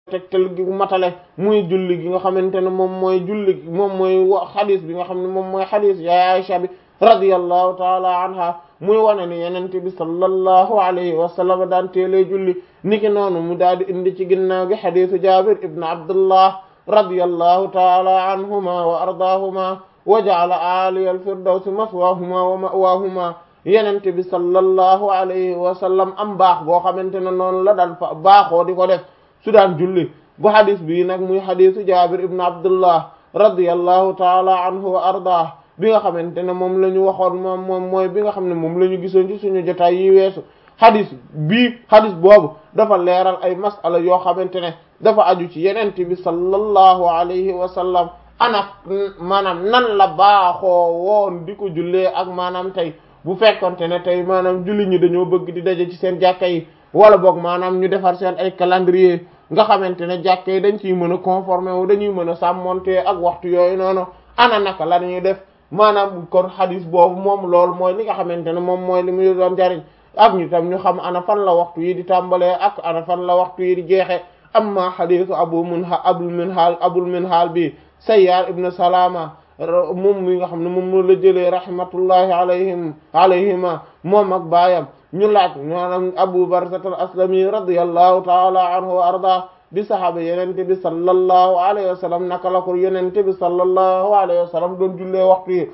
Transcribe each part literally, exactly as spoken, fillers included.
tegtal gi matale muy julli gi nga xamante ne moom mooy julli moom mooy xadis bi nga xam ne moom mooy xadis ya Aisha bi radiyallahu taala anha muy wane ni yenente bi sallallahu alayhi wa sallam daan teelee julli niki noonu mu daal di indi ci ginnaaw gi xadisu Jabir ibn Abdullah radiyallahu taala anhuma wa ardaahuma wa ja'ala aliyal firdawsi maswaahuma wa ma'waahuma yenente bi sallallahu alayhi wa sallam am baax boo xamante ne noonu la daan fa baaxoo di ko def su daan julli bu xadis bii nag muy xadisu Jabir ibn Abdullah radiyallahu taala anhu wa ardaah bi nga xamante ne moom la ñu waxoon moom moom mooy bi nga xam ne moom la ñu gisoon ci suñu jotaay yi weesu xadis bii xadis boobu dafa leeral ay masala yoo xamante ne dafa aju ci yenente bi sallallahu alayhi wa sallam ana maanaam nan la baaxoo woon di ko jullee ak maanaam tey bu fekkonte ne tey maanaam julli ñi dañoo bëgg di daje ci seen jàkka yi wala boog maanaam ñu defar seen ay calendrier nga xamante ne jàkka yi dañ ciy mën a conformer wu dañuy mën a sàmmonte ak waxtu yooyu noonu ana naka la ñuy def maanaam kon xadis boobu moom loolu mooy li nga xamante ne moom mooy li muy doon jariñ ak ñu tam ñu xam ana fan la waxtu yi di tàmbalee ak ana fan la waxtu yi di jeexe amma xadisu abu minha abul minhal abul minhal bi Sayyar ibn Salama moom mi nga xam ne moom la jëlee rahmatullahi alayhim alayhima moom ak baayam ñu laaj maanaam Abu Barzat al-Aslami radiyallahu ta'ala anhu wa arda di sahaaba yenente bi sallallahu alayhi wa sallam naka la ko yenente bi sallallahu alayhi wa sallam doon jullee waxtu yi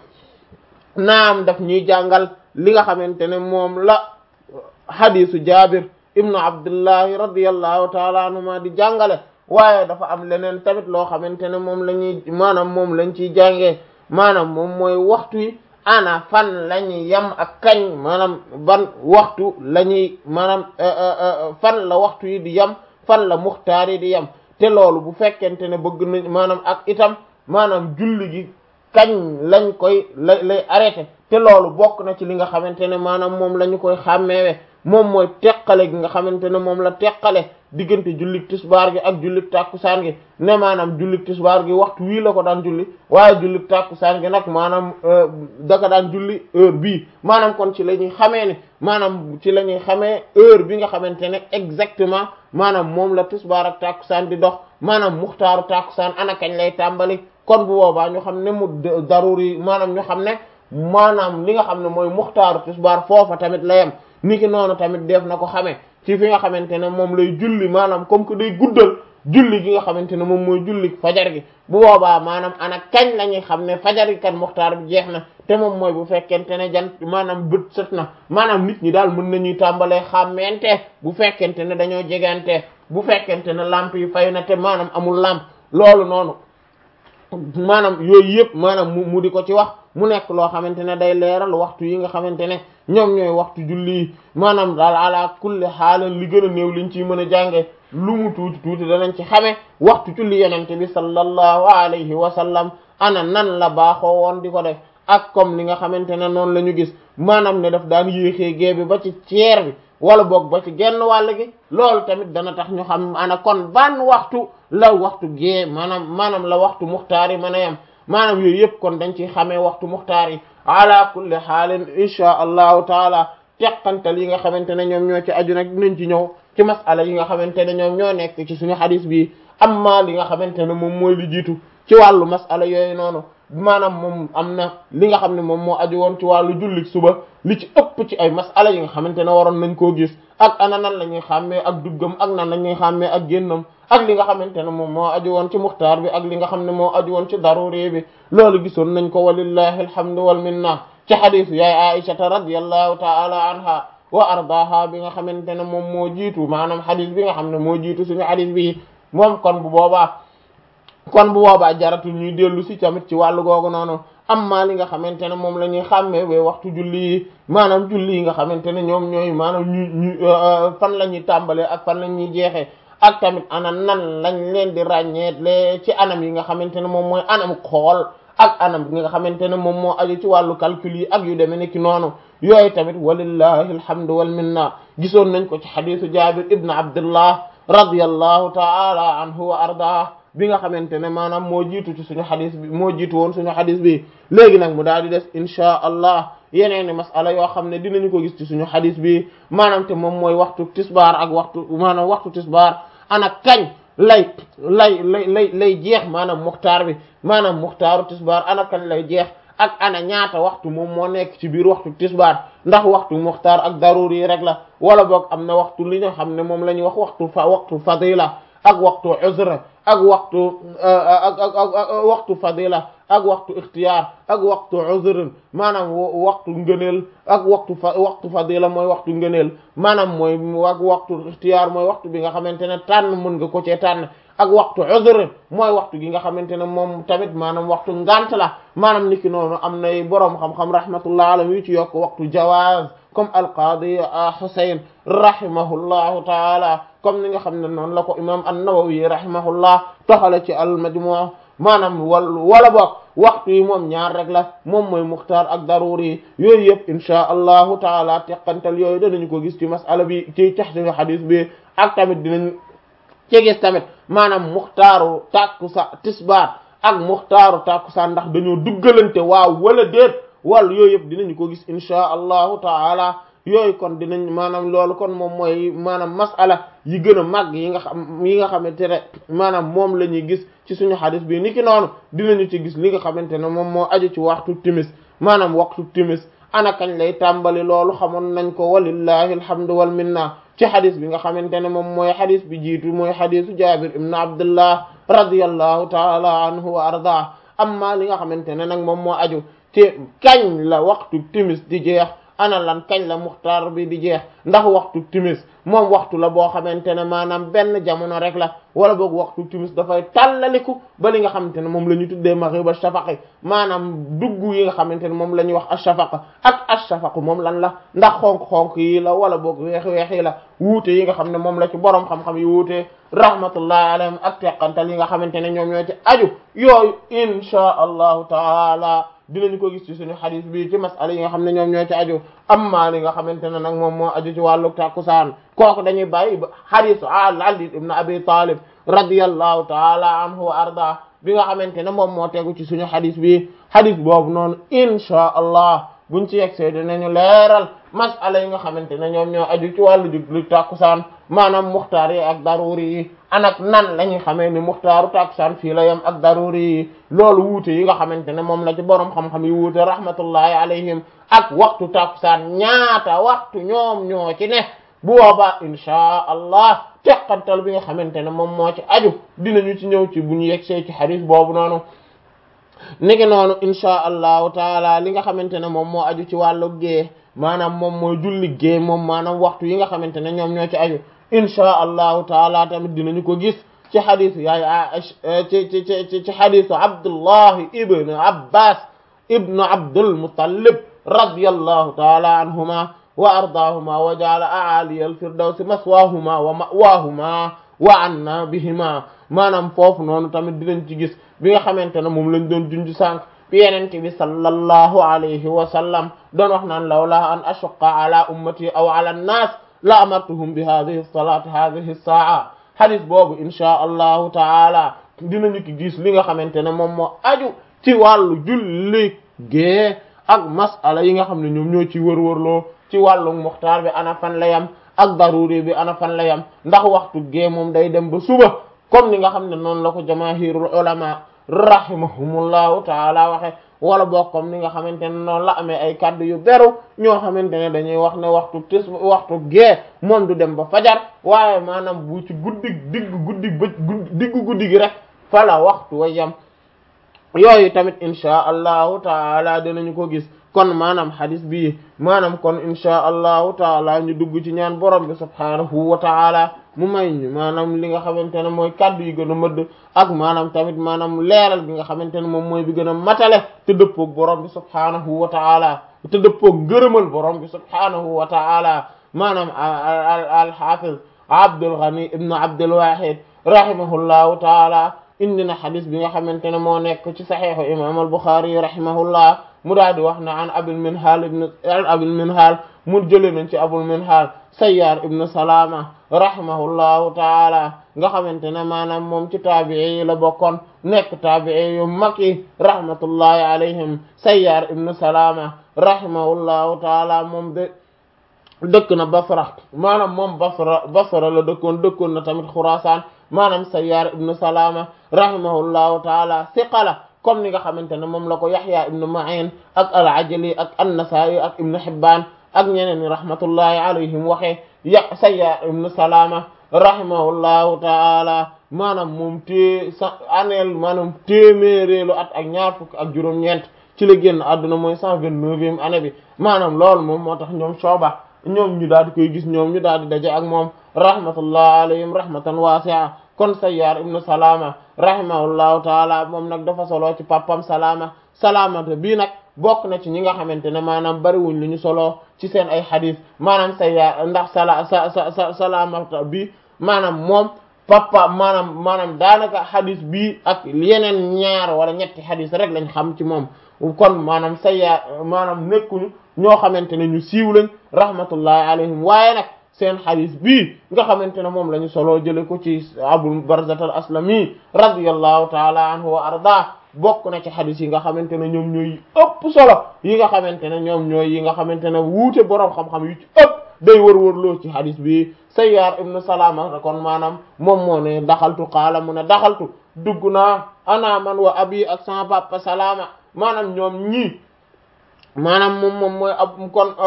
naam daf ñuy jàngal li nga xamante ne moom la hadisu Jabir ibnu Abdullahi radiyallahu ta'ala anhuma di jàngale waaye dafa am leneen tamit loo xamante ne moom la ñuy maanaam moom lañ ciy jàngee maanaam moom mooy waxtu yi ana fan la ñuy yam ak kañ maanaam ban waxtu la ñuy maanaam fan la waxtu yi di yam fan la muxtaar yi di yam te loolu bu fekkente ne bëgg nañ maanaam ak itam maanaam julli gi kañ lañ koy lay lay arrêté te loolu bokk na ci li nga xamante ne maanaam moom la ñu koy xàmmeewe moom mooy teqale gi nga xamante ne moom la teqale diggante jullik tisbaar gi ak jullik tàkkusaan gi ne maanaam jullik tisbaar gi waxtu wii la ko daan julli waaye jullik tàkkusaan gi nag maanaam daka daan julli heure bii maanaam kon ci la ñuy xamee ne maanaam ci la ñuy xamee heure bi nga xamante ne exactement maanaam moom la tisbaar ak tàkkusaan di dox maanaam muxtaaru tàkkusaan ana kañ lay tàmbali kon bu boobaa ñu xam ne mu daruri maanaam ñu xam ne maanaam li nga xam ne mooy muxtaaru tisbaar foofa tamit la yem niki noonu tamit def na ko xamee ci fi nga xamante ne moom lay julli maanaam comme que day guddal julli gi nga xamante ne moom mooy julli fajar gi bu boobaa maanaam ana kañ la ñuy xam ne fajar gi kan muxtaar bi jeex na te moom mooy bu fekkente ne jant maanaam bët set na maanaam nit ñi daal mën nañuy tàmbalee xàmmente bu fekkente ne dañoo jegante bu fekkente ne lampe yi fay na te maanaam amul lampe loolu noonu maanaam yooyu yëpp maanaam mu mu di ko ci wax mu nekk loo xamante ne day leeral waxtu yi nga xamante ne ñoom ñooy waxtu julli yi maanaam daal ala kulli xaalan li gën a néew liñ ciy mën a jànge lu mu tuuti tuuti danañ ci xame waxtu julli yenente bi sallallahu alayhi wa sallam ana nan la baaxoo woon di ko def ak comme li nga xamante ne noonu la ñu gis maanaam ne daf daan yéexee gée bi ba ci ceer bi wala boog ba ci genn wàll gi loolu tamit dana tax ñu xam ana kon ban waxtu la waxtu gée maanaam maanaam la waxtu muxtaar yi mën a yem maanaam yooyu yëpp kon dañ ciy xamee waxtu muxtaar yi ala kulli xaalin insha allahu taala teqantal yi nga xamante ne ñoom ñoo ci aju nag dinañ ci ñëw ci masala yi nga xamante ne ñoom ñoo nekk ci suñu xadis bi amma li nga xamante ne moom mooy li jiitu ci wàllu masala yooyu noonu maanaam moom am na li nga xam ne moom moo aju woon ci wàllu julli suba li ci ëpp ci ay masala yi nga xamante ne waroon nañ koo gis ak ana nan la ñuy xàmmee ak duggam ak nan la ñuy xàmmee ak génnam ak li nga xamante ne moom moo aju woon ci muxtaar bi ak li nga xam ne moo aju woon ci daruri bi loolu gisoon nañ ko walillahi alhamdu wal minna ci xadisu yaay aishata radiyallahu ta'ala anha wa ardaha bi nga xamante ne moom moo jiitu maanaam xadis bi nga xam ne moo jiitu suñu xadis bi moom kon bu boobaa kon bu boobaa jaratu ñuy dellu si tamit ci wàllu googu noonu amma li nga xamante ne moom la ñuy xàmmee we waxtu julli yi maanaam julli yi nga xamante ne ñoom ñooy maanaam ñu ñu fan la ñuy tàmbalee ak fan la ñuy jeexee ak tamit ana nan lañ leen di ràññeetle ci anam yi nga xamante ne moom mooy anam xool ak anam bi nga xamante ne moom moo aju ci wàllu calcul yi ak yu demee ni ki noonu yooyu tamit walillahi alhamdu wal minna gisoon nañ ko ci xadisu Jabir ibn Abdullah radiyallahu ta'ala anhu wa ardah bi nga xamante ne maanaam moo jiitu ci suñu xadis bi moo jiitu woon suñu xadis bi léegi nag mu daal di des inchaa allah yeneeni masala yoo xam ne dinañu ko gis ci suñu xadis bi maanaam te moom mooy waxtu tisbaar ak waxtu maanaam waxtu tisbaar ana kañ lay lay lay lay lay jeex maanaam muxtaar bi maanaam muxtaaru tisbaar ana kañ lay jeex ak ana ñaata waxtu moom moo nekk ci biir waxtu tisbaar ndax waxtu muxtaar ak daruri yi rek la wala boog am na waxtu li nga xam ne moom la ñuy wax waxtu fa waxtu fadila ak waxtu uzra ak waxtu ak ak waxtu fadila ak waxtu ixtiyaar ak waxtu uzr maanaam waxtu ngëneel ak waxtu fa waxtu fadila mooy waxtu ngëneel maanaam mooy ak waxtu ixtiyaar mooy waxtu bi nga xamante ne tànn mën nga ko cee tànn ak waxtu uzr mooy waxtu gi nga xamante ne moom tamit maanaam waxtu ngant la maanaam niki noonu am nay boroom xam-xam rahmatullah alayhi yu ci yokk waxtu jawaaz comme al-Qadi Husayn rahimahullahu taala comme ni nga xam ne noonu la ko imam an-Nawawi rahimahullah toxale ci al-Majmu' maanaam wal wala boog waxtu yi moom ñaar rek la moom mooy muxtaar ak daruri yooyu yëpp insha allahu taala teqantal yooyu danañu ko gis ci masala bi ci taxti hadis bi ak tamit dinañ ci gis tamit maanaam muxtaaru takkusa tisbaar ak muxtaaru takkusaan ndax dañoo duggalante waaw wala déet wal yooyu yëpp dinañu ko gis insha allahu taala yooyu kon dinañ maanaam loolu kon moom mooy maanaam masala yi gën a màgg yi nga xam yi nga xamante ne maanaam moom la ñuy gis ci suñu xadis bi niki noonu dinañu ci gis li nga xamante ne moom moo aju ci waxtu timis maanaam waxtu timis ana kañ lay tàmbali loolu xamoon nañ ko walillahi alhamdu wal minna ci xadis bi nga xamante ne moom mooy xadis bi jiitu mooy xadisu Jabir ibn Abdullah radiyallahu taala anhu wa arda amma li nga xamante ne nag moom moo aju ci kañ la waxtu timis di jeex ana lan kañ la muxtaar bi di jeex ndax waxtu timis moom waxtu la boo xamante ne maanaam benn jamono rek la wala boog waxtu timis dafay tàllaliku ba li nga xamante ne moom la ñu tuddee maghrib ash-shafaq maanaam dugg yi nga xamante ne moom la ñuy wax ash-shafaq ak ash-shafaq moom lan la ndax xonk-xonk yi la wala boog weex-weex yi la wuute yi nga xam ne moom la ci borom xam-xam yi wuute rahmatullahi alayhim ak teqantal yi nga xamante ne ñoom ñoo ci aju yooyu insha allahu taala dinañu ko gis ci suñu xadis bi ci masala yi nga xam ne ñoom ñoo ci aju amma li nga xamante ne nag moom moo aju ci wàllu takkusaan kooku dañuy bàyyi ba xadisu Ali ibn Abi Talib radiyallahu taala anhu wa arda bi nga xamante ne moom moo tegu ci suñu xadis bi xadis boobu noonu insha allah buñ ci yegsee dinañu leeral masala yi nga xamante ne ñoom ñoo aju ci wàllu jublu takkusaan maanaam muxtaar yi ak daruri yi anak nan la ñuy xamee ni muxtaaru takkusaan fii la yam ak daruri yi loolu wuute yi nga xamante ne moom la ci boroom xam-xam yi wuute rahmatullahi alayhim ak waxtu takkusaan ñaata waxtu ñoom ñoo ci ne bu boobaa insha allah teqantal bi nga xamante ne moom moo ci aju dinañu ci ñëw ci bu ñu yegsee ci xadis boobu noonu niki noonu insha allahu taala li nga xamante ne moom moo aju ci wàllu gée maanaam moom mooy julli gée moom maanaam waxtu yi nga xamante ne ñoom ñoo ci aju insha allahu taala tamit dinañu ko gis ci xadisu yaay Aisha ci ci ci ci xadisu Abdullahi ibn Abbas ibn Abdul Muttalib radiyallahu taala anhuma wa ardaahuma wa ja'ala a'aliya al-firdawsi maswaahuma wa ma'waahuma wa anna bihima maanaam foofu noonu tamit dinañ ci gis bi nga xamante ne moom lañ doon junj sànq bi yenente bi sallallahu alayhi wa sallam doon wax naan lawla an ashqa ala ummati aw ala an-nas la amartuhum bi hadhihi as-salati hadhihi as-sa'a hadith boobu insha allahu taala dinañu ki gis li nga xamante ne moom moo aju ci wàllu julli gée ak masala yi nga xam ne ñoom ñoo ci wër-wërloo ci wàllu muxtaar bi ana fan la yam ak daruri bi ana fan la yam ndax waxtu gée moom day dem ba suba comme ni nga xam ne noonu la ko jamaahirul ulama rahimahumullahu taala waxe wala bokk comme ni nga xamante ne noonu la amee ay kaddu yu beru ñoo xamante ne dañuy wax ne waxtu tis waxtu gée moom du dem ba fajar waaye maanaam bu ci guddi digg guddi ba diggu guddi gi rek fala waxtu wa yam yooyu tamit insha allahu taala dinañu ko gis kon maanaam hadis bi maanaam kon insha allahu taala ñu dugg ci ñaan borom bi subhanahu wa taala mu may ñu maanaam li nga xamante ne mooy kaddu yi gën a mëdd ak maanaam tamit maanaam leeral bi nga xamante ne moom mooy bi gën a matale te dëppoog borom bi subhanahu wa taala te dëppoog ngërëmal borom bi subhanahu wa taala maanaam al hafiz Abdul Ghani ibn Abdul Wahid rahimahullahu taala indi na xadis bi nga xamante ne moo nekk ci saxiixu imam al Bukhari rahimahullah mu daal di wax ne an Abil Minhal ibn an Abil Minhal mu jëlee nañ ci Abul Minhal Sayyar ibn Salama rahimahullahu taala nga xamante ne maanaam moom ci taabi'i yi la bokkoon nekk taabi'i yu mag yi rahmatullahi alayhim Sayyar ibn Salama rahimahullahu taala moom de dëkk na Basra maanaam moom Basra Basra la dëkkoon dëkkoon na tamit Xuraasaan maanaam Sayyaar ibnu Salama rahimahullahu taala siqala comme ni nga xamante ne moom la ko Yahya ibnu Ma'in ak al-Ajli ak an-Nasa'i ak ibnu Hibban ak ñeneen ñi rahmatullahi alayhim waxee ya Sayyaar ibnu Salama rahimahullahu taala maanaam moom té sa aneel maanaam téeméeréelu at ak ñaar fukk ak juróom-ñeent ci la génn àdduna mooy cent vingt-neuvième année bi maanaam loolu moom moo tax ñoom Shu'ba ñoom ñu daal di koy gis ñoom ñu daal di daje ak moom rahmatullahi alayhim rahmatan wasi'a kon Sayyaar ibnu Salama rahimahullahu taala moom nag dafa solo ci papam Salama Salamata bii nag bokk na ci ñi nga xamante ne maanaam bariwuñ lu ñu solo ci seen ay xadis maanaam Sayyaar ndax sala sa sa sa Salamata bi maanaam moom papa maanaam maanaam daanaka xadis bii ak yeneen ñaar wala ñetti xadis rek lañ xam ci moom kon maanaam Sayyaar maanaam nekkuñu ñoo xamante ne ñu siiw lañ rahmatullahi alayhim waaye nag seen xadis bii nga xamante ne moom la ñu solo jële ko ci Abul Barzat al-Aslami radiyallahu taala anhu wa arda bokk na ci xadis yi nga xamante ne ñoom ñooy ëpp solo yi nga xamante ne ñoom ñooy yi nga xamante ne wuute boroom xam-xam yu ci ëpp day wër-wërloo ci xadis bi Sayyaar ibnu Salama kon maanaam moom moo ne daxaltu qaala mu ne daxaltu dugg naa ana man wa abi ak sama papa Salama maanaam ñoom ñii maanaam moom moom mooy ab kon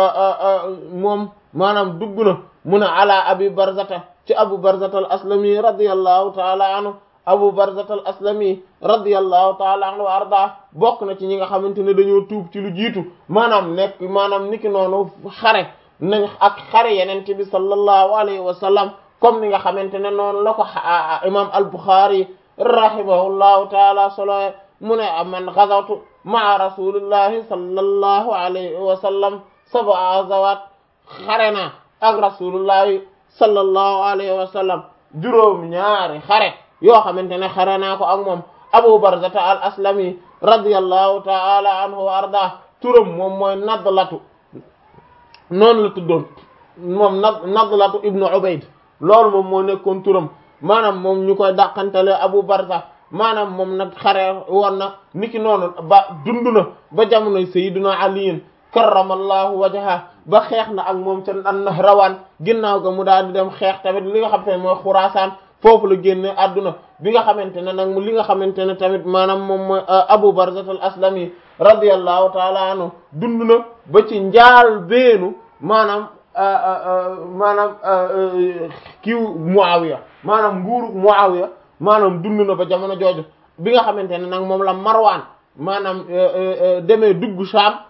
moom maanaam dugg na mu ne ala abi barzata ci abu barzata al aslami radiyallahu taala anhu abu barzata al aslami radiyallahu taala anhu wa arda bokk na ci ñi nga xamante ne dañoo tuub ci lu jiitu maanaam nekk maanaam niki noonu xare nañ ak xare yenente bi sallallahu alayhi wa sallam comme ni nga xamante ne noonu la ko imam al Bukhari rahimahullahu taala solo mu ne man ghazawtu ma'a rasulillahi sallallahu alayhi wa sallam sab'a ghazawat xare na ak rasulullahi sallallahu alayhi wa sallam juróom ñaari xare yoo xamante ne xare naa ko ak moom Abu Barzata al Aslami radiyallahu ta'ala anhu wa arda turam moom mooy Nadlatu noonu la tuddoon moom nad Nadlatu ibnu Ubayd loolu moom moo nekkoon turam maanaam moom ñu koy dàqantale Abu Barza maanaam moom nag xare woon na niki noonu ba dund na ba jamonoy Sayyidina Ali karramallahu wajha ba xeex na ak moom ca an-Nahrawaan ginnaaw ga mu daal di dem xeex tamit li nga xam te ne mooy Xuraasaan foofu la génne adduna bi nga xamante ne nag li nga xamante ne tamit maanaam moom mooy Abu Barzat al-Aslami radiyallahu ta'ala anhu dund na ba ci njaal beenu maanaam maanaam kiiw Muawiya maanaam nguuru Muawiya maanaam dund na ba jamono jooju bi nga xamante ne nag moom la Marwaan maanaam demee dugg Sham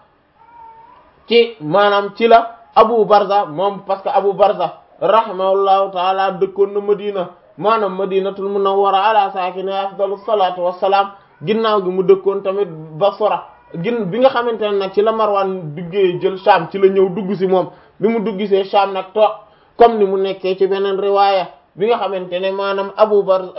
ci maanaam ci la Abu Barza moom parce que Abu Barza rahimahullahu taala dëkkoon na Madina maanaam Madinatul Munawwara ala saakini afdalu salaatu wassalaam ginnaaw gi mu dëkkoon tamit Basra gin bi nga xamante ne nag ci la Marwan duggee jël Sham ci la ñëw dugg si moom bi mu dugg see Sham nag toog comme ni mu nekkee ci beneen riwaaya bi nga xamante ne maanaam Abu Barza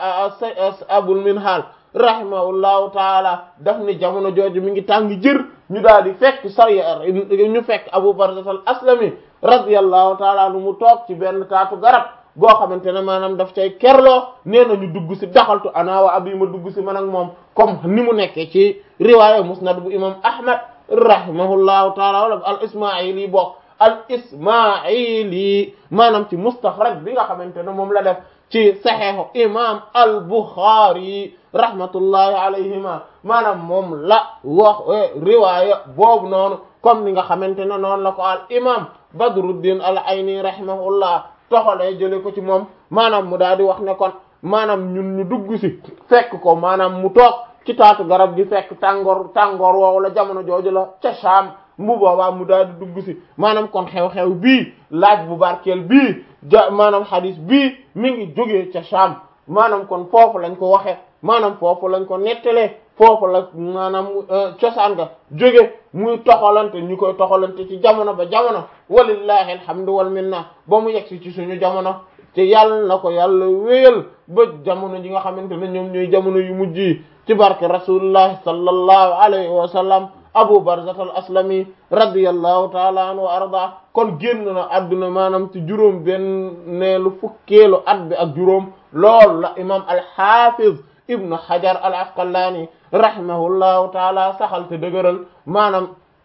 Abul Minhal rahimahullahu taala daf ni jamono jooju mi ngi tàng jër ñu daal di fekk Sayyaar ñu fekk Abu Barzat al-Aslami radiyallahu taala nu mu toog ci benn taatu garab boo xamante ne maanaam daf cay kerloo nee na ñu dugg si daxaltu ana wa abi ma dugg si man ak moom comme ni mu nekkee ci riwaaya musnad bu imam Ahmad rahimahullahu taala wala al Ismaili bokk al Ismaili maanaam ci mustaxraj bi nga xamante ne moom la def ci saxiixu imam al Bukhari rahmatullahi alayhima maanaam moom la wax riwaaya boobu noonu comme ni nga xamante ne noonu la ko al imam Badruddin al Ayni rahimahullah toxalee jële ko ci moom maanaam mu daal di wax ne kon maanaam ñun ñu dugg si fekk ko maanaam mu toog ci taatu garab gi fekk tàngoor tàngoor woowu la jamono jooju la ca Sham mu boobaa mu daal di dugg si maanaam kon xew-xew bii laaj bu barkeel bii ja maanaam hadis bii mi ngi jógee ca Sham maanaam kon foofu lañ ko waxe maanaam foofu lañ ko nettalee foofu la maanaam cosaan ga jóge muy toxalante ñu koy toxalante ci jamono ba jamono walillahi alhamdu wal minna ba mu yegsi ci suñu jamono te yàlla na ko yàlla wéyal ba jamono ji nga xamante ne ñoom ñooy jamono yu mujj yi ci barke rasulullah sallallahu alayhi wa sallam Abu Barzat al-Aslami radiyallahu ta'ala anhu wa arda kon génn na adduna maanaam ci juróom benneelu fukkeelu at bi ak juróom lool la imam al-Hafiz ibnu Hajar al-Asqalani rahimahullahu ta'ala saxal te dëgëral maanaam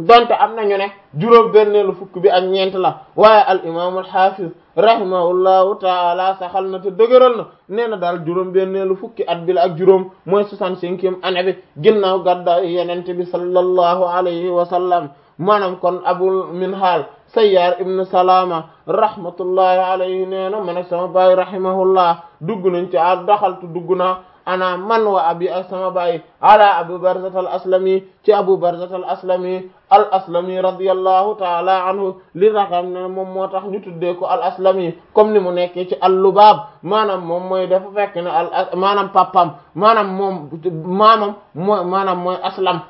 donte am nañu ne juróom benneelu fukk bi ak ñeent la waaye al imam al hafiz rahimahullahu taala saxal na te dëgëral na nee na daal juróom benneelu fukki at bi la ak juróom mooy soixante-cinquième année bi ginnaaw gàddaay yenente bi sallallahu alayhi wa sallam maanaam kon abul minhal Sayyaar ibn Salama rahmatullahi alayhi nee na man ak sama baay rahimahullah dugg nañ ci a daxaltu dugg naa ana man wa abi ak sama baay ala Abu Barzat al Aslami ci Abu Barzat al Aslami al Aslami radiyallahu ta'ala anhu li raxam ne moom moo tax ñu tuddee ko al Aslami comme ni mu nekkee ci al Lubaab maanaam moom mooy dafa fekk ne al maanaam papam maanaam moom maamam mooy maanaam mooy Aslam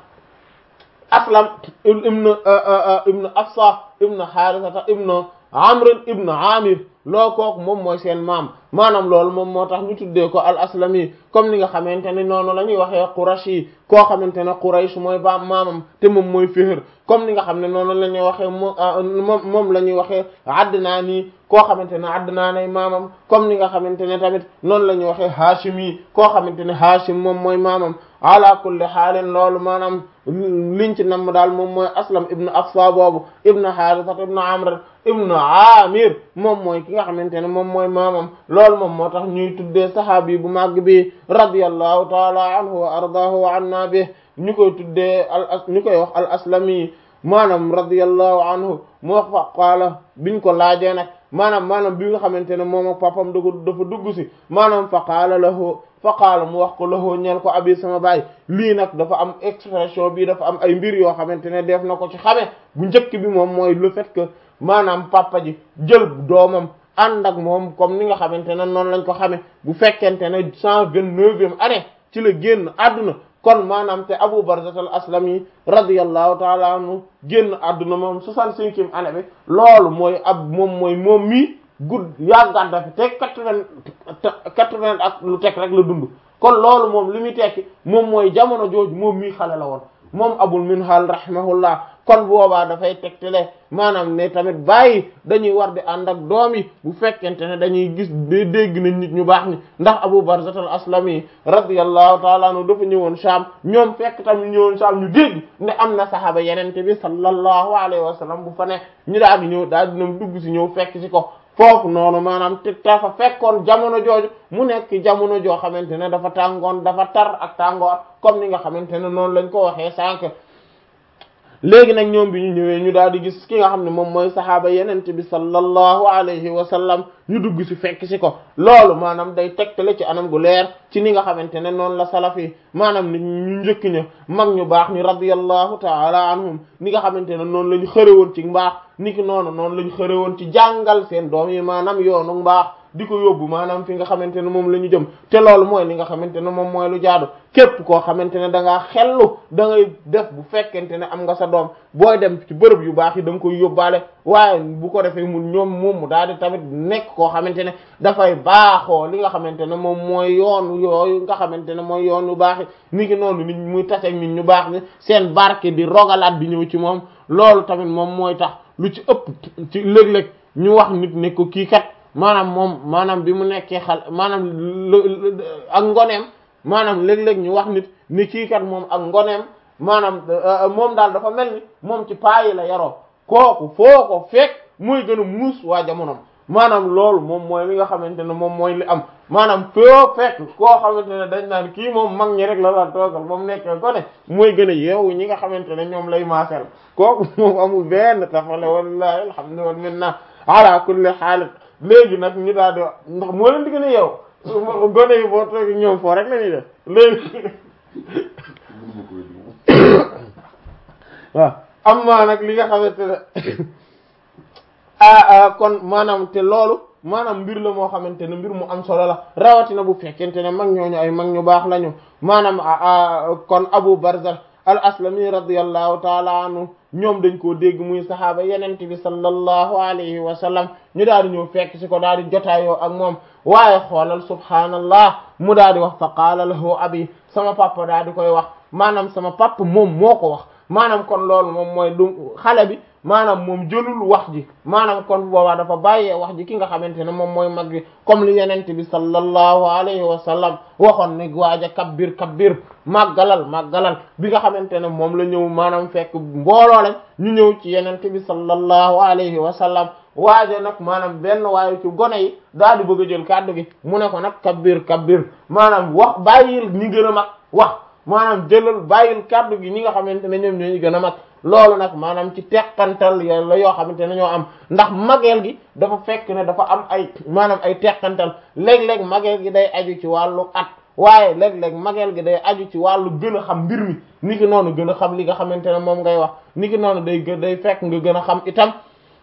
Aslam ibn ibn Afsa ibn Harisata ibn Amr ibn Amir loo kooku moom mooy seen maam maanaam loolu moom moo tax ñu tuddee ko al aslami comme ni nga xamante ne noonu la ñuy waxee Qurashi koo xamante ne Quraysh mooy ba maamam te moom mooy Fihr comme ni nga xam ne noonu la ñuy waxee moom moom la ñuy waxee Adnaani koo xamante ne Adnaanay maamam comme ni nga xamante ne tamit noonu la ñuy waxee Haashimi koo xamante ne Haashim moom mooy maamam ala kulli xaalin loolu maanaam liñ ci namm daal moom mooy Aslam ibn Afsa boobu ibn Haarisa ibn Amr ibn Amir moom mooy ki nga xamante ne moom mooy maamam loolu moom moo tax ñuy tuddee saxaabi bu màgg bi radiyallahu taala anhu wa ardaahu wa anna bi ñu koy tuddee al ñu koy wax al aslami maanaam radiyallahu anhu mu wax fa qaala biñ ko laajee nag maanaam maanaam bi nga xamante ne moom ak papam dafa dafa dugg si maanaam fa qaala lahu fa qaala mu wax ko lahu ñeel ko abi sama baay lii nag dafa am expression bi dafa am ay mbir yoo xamante ne def na ko ci xame bu njëkk bi moom mooy le fait que maanaam papa ji jël doomam ànd ak moom comme ni nga xamante ne noonu lañ ko xame bu fekkente ne cent vingt-neuvième année ci la génn àdduna kon maanaam te Abu Barzat al Aslami radiyallahu taala anhu génn àdduna moom soixante-cinquième année bi loolu mooy ab moom mooy moom mii gudd yàggaat dafi te quatre-vingt quatre-vingt ak lu teg rek la dund kon loolu moom li muy tekki moom mooy jamono jooju moom mii xale la woon moom Abul Minhal rahimahullah kon boobaa dafay tegtale maanaam ne tamit bàyyi dañuy war di ànd ak doom yi bu fekkente ne dañuy gis di dégg nañ nit ñu baax ni ndax Abu Barzat al Aslami radiyallahu ta'ala anhu dafa ñëwoon Sham ñoom fekk tamit ñëwoon Sham ñu dégg ne am na saxaaba yenente bi sallallahu alayhi wa sallam bu fa ne ñu daal di ñëw daal di dugg si ñëw fekk si ko foofu noonu maanaam te dafa fekkoon jamono jooju mu nekk jamono joo xamante ne dafa tàngoon dafa tar ak tàngoor comme ni nga xamante ne noonu lañ ko waxee sànq léegi nag ñoom bi ñu ñëwee ñu daal di gis ki nga xam ne moom mooy saxaaba yenente bi sallallahu alayhi wa sallam ñu dugg ci fekk ci ko loolu maanaam day tegtale ci anam gu leer ci ni nga xamante ne noonu la salaf yi maanaam ni ñu njëkk ña mag ñu baax ni radiyallahu ta'ala anhum ni nga xamante ne noonu la ñu xërewoon ci mbaax ni ki noonu noonu la ñu xërewoon ci jàngal seen doom yi maanaam yoonu mbaax di ko yóbbu maanaam fi nga xamante ne moom la ñu jëm te loolu mooy li nga xamante ne moom mooy lu jaadu képp koo xamante ne da ngaa xellu da ngay def bu fekkente ne am nga sa doom booy dem ci bërëb yu baax yi da nga koy yóbbaale waaye bu ko defee mu ñoom moom mu daal di tamit nekk koo xamante ne dafay baaxoo li nga xamante ne moom mooy yoon yooyu nga xamante ne mooy yoon yu baax yi ni ki noonu nit muy taseeg nit ñu baax ni seen barke di rogalaat di ñëw ci moom loolu tamit moom mooy tax lu ci ëpp ci léeg-léeg ñu wax nit ne ko kii kat maanaam moom maanaam bi mu nekkee xal maanaam ak ngoneem maanaam léeg-léeg ñu wax nit ni kii kat moom ak ngoneem maanaam moom daal dafa mel ni moom ci paa yi la yaroo kooku foo ko fekk muy gën a muus waa jamonoom maanaam loolu moom mooy li nga xamante ne moom mooy li am maanaam foo fekk koo xamante ne dañ naan kii moom mag ñi rek la la toogal ba mu nekkee gone mooy gën a yeewu ñi nga xamante ne ñoom lay maasel kooku moom amul benn tafale wallahi alhamdu wal minna ala kulli haal léegi nag ñu daal di wax ndax moo leen di gën a yeewu gone yi boo toog ñoom foo rek la ñuy def léegi waaw am maa nag li nga xamante ne ah kon maanaam te loolu maanaam mbir la moo xamante ne mbir mu am solo la rawatina bu fekkente ne mag ñooñu ay mag ñu baax lañu maanaam kon Abu Barzah al Aslami radiyallahu taala anhu ñoom dañ koo dégg muy saxaaba yenente bi sallallahu alayhi wa sallam ñu daal di ñëw fekk ci ko daal di jotaayoo ak moom waaye xoolal subhaanallah mu daal di wax fa qaala lahu abi sama papa daal di koy wax maanaam sama papa moom moo ko wax maanaam kon loolu moom mooy du xale bi maanaam moom jëlul wax ji maanaam kon boobaa dafa bàyyee wax ji ki nga xamante ne moom mooy mag bi comme li yenente bi sallallahu alayhi wa sallam waxoon ne waaja kabbir kabbir màggalal màggalal bi nga xamante ne moom la ñëw maanaam fekk mbooloo lañ ñu ñëw ci yenente bi sallallahu alayhi wa sallam waaja nag maanaam benn waaye ci gone yi daal di bëgg a jël kàddu gi mu ne ko nag kabbir kabbir maanaam wax bàyyil ñi gën a mag wax maanaam jëlal bàyyil kàddu gi ñi nga xamante ne ñoom ñoo ñu gën a mag loolu nag maanaam ci teqantal la yoo xamante ne ñoo am ndax mageel gi dafa fekk ne dafa am ay maanaam ay teqantal léeg-léeg mageel gi day aju ci wàllu at waaye léeg-léeg mageel gi day aju ci wàllu gën a xam mbir mi ni ki noonu gën a xam li nga xamante ne moom ngay wax ni ki noonu day day fekk nga gën a xam itam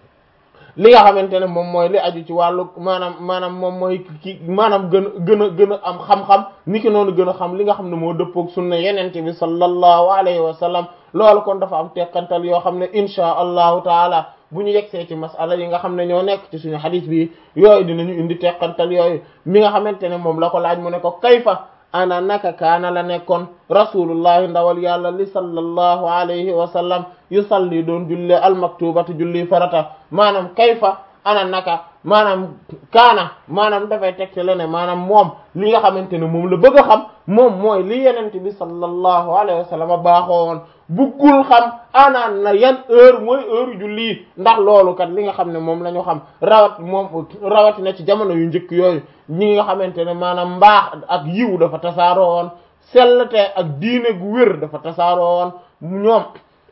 li nga xamante ne moom mooy li aju ci wàllu maanaam maanaam moom mooy ki maanaam gën a gën a gën a am xam-xam ni ki noonu gën a xam li nga xam ne moo dëppoog sunna yenente bi sallallahu alayhi wa sallam loolu kon dafa am teqantal yoo xam ne insha allahu taala bu ñu yegsee ci masala yi nga xam ne ñoo nekk ci suñu xadis bi yooyu dinañu indi teqantal yooyu mi nga xamante ne moom la ko laaj mu ne ko kayfa ana naka kaana la nekkoon rasulullahi ndawal yàlla li sallallahu alayhi wa sallam yusalli doon julli almaktubatu julli farata maanaam kayfa ana naka maanaam kaana maanaam dafay teg ci lene maanaam moom li nga xamante ne moom la bëgg a xam moom mooy li yenente bi sallallahu alayhi wa sallam baaxoo woon buggul xam ana na yan heure mooy heure julli ndax loolu kat li nga xam ne moom la ñu xam rawat moom rawatina ci jamono yu njëkk yooyu ñi nga xamante ne maanaam mbaax ak yiw dafa tasaaroo woon sellte ak diine gu wér dafa tasaaroo woon ñoom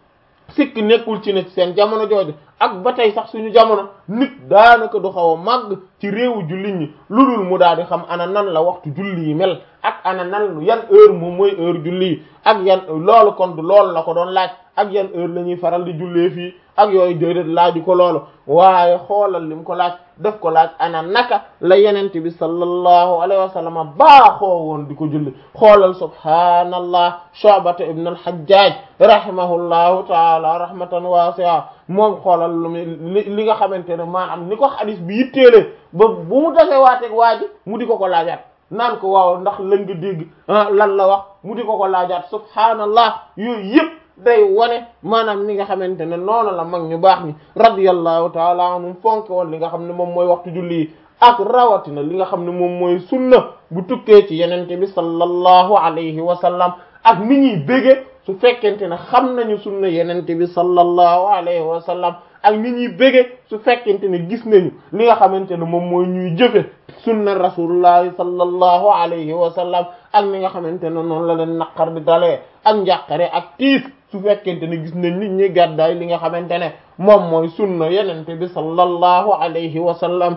sikk nekkul ci ne seen jamono jooju ak ba tey sax suñu jamono nit daanaka du xaw a màgg ci réewu jullit ñi lu dul mu daal di xam ana nan la waxtu julli yi mel ak ana nan yan heure moom mooy heure julli yi ak yan loolu kon du loolu la ko doon laaj ak yan heure la ñuy faral di jullee fii ak yooyu déedéet laaju ko loolu waaye xoolal lim ko laaj daf ko laaj ana naka la yenente bi sallallahu alayhi wa sallam baaxoo woon di ko julli xoolal subhaanallah Shu'bata ibn al-Hajjaj rahimahullahu taala rahmatan wasi'a moom xoolal lu li li nga xamante ne maanaam ni ko xadis bi yitteele ba bu mu defee waateeg waa ji mu di ko ko laajaat naan ko waaw ndax lan nga dégg lan la wax mu di ko ko laajaat subhaanallah yooyu yëpp day wane maanaam ni nga xamante ne noonu la mag ñu baax ñi radiyallahu taala anhum fonke woon li nga xam ne moom mooy waxtu julli yi ak rawatina li nga xam ne moom mooy sunna bu tukkee ci yenente bi sallallahu alayhi wa sallam ak ni ñuy bége su fekkente ne xam nañu sunna yenente bi sallallahu alayhi wa sallam ak ni ñuy bége su fekkente ne gis nañu li nga xamante ne moom mooy ñuy jëfe sunna rasulullahi sallallahu alayhi wa sallam ak ni nga xamante ne noonu la leen naqar di dalee ak njàqare ak tiis su fekkente ne gis nañ nit ñi gàddaay li nga xamante ne moom mooy sunna yenente bi sallallahu alayhi wa sallam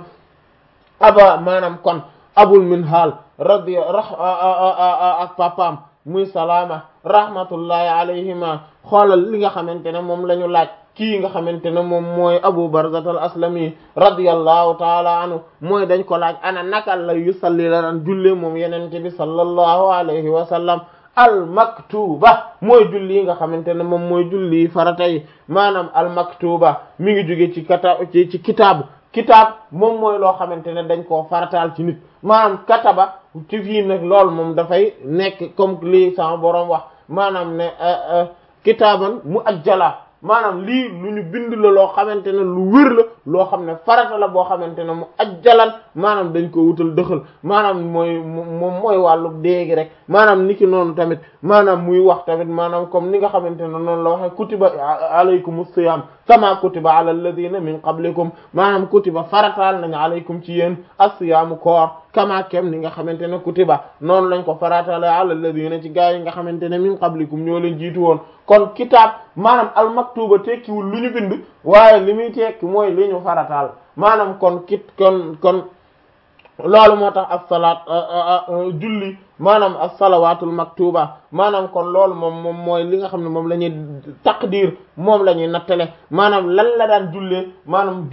aba maanaam kon abul minhal radi ak papaam muy salaama rahmatullahi alayhima xoolal li nga xamante ne moom la ñu laaj kii nga xamante ne moom mooy abu barzat al aslami radiyallahu taala anhu mooy dañ ko laaj ana naka la yusalli la daan julle moom yenente bi sallallahu alayhi wa sallam al maktuba mooy julli yi nga xamante ne moom mooy julli farata yi maanaam al maktuba mi ngi jóge ci kata ci ci kitaabu kitaab moom mooy loo xamante ne dañ koo farataal ci nit maanaam kataba ci fii nag loolu moom dafay nekk comme lii sama boroom wax maanaam ne kitaaban mu ajjala maanaam lii lu ñu bind la loo xamante ne lu wér la loo xam ne farata la boo xamante ne mu ajjalan maanaam dañ ko wutal dëxal maanaam mooy moom mooy wàllu déegi rek maanaam niki noonu tamit maanaam muy wax tamit maanaam comme ni nga xamante ne noonu la waxe kutiba alaykumus siyam kama kutiba ala alladhina min qablikum maanaam kutiba farataal nañu alaykum ci yéen as-siyaamu koor kama kem ni nga xamante ne kutiba noonu lañ ko farataale ala alladhina ci gaa yi nga xamante ne min qablikum ñoo leen jiitu woon kon kitaab maanaam al maktuba tekkiwul lu ñu bind waaye li muy tekki mooy li ñu farataal maanaam kon kit kon kon loolu moo tax as-salaat julli maanaam as-salawaatul maktuba maanaam kon loolu moom moom mooy li nga xam ne moom la ñuy taqdir moom la ñuy nattale maanaam lan la daan jullee maanaam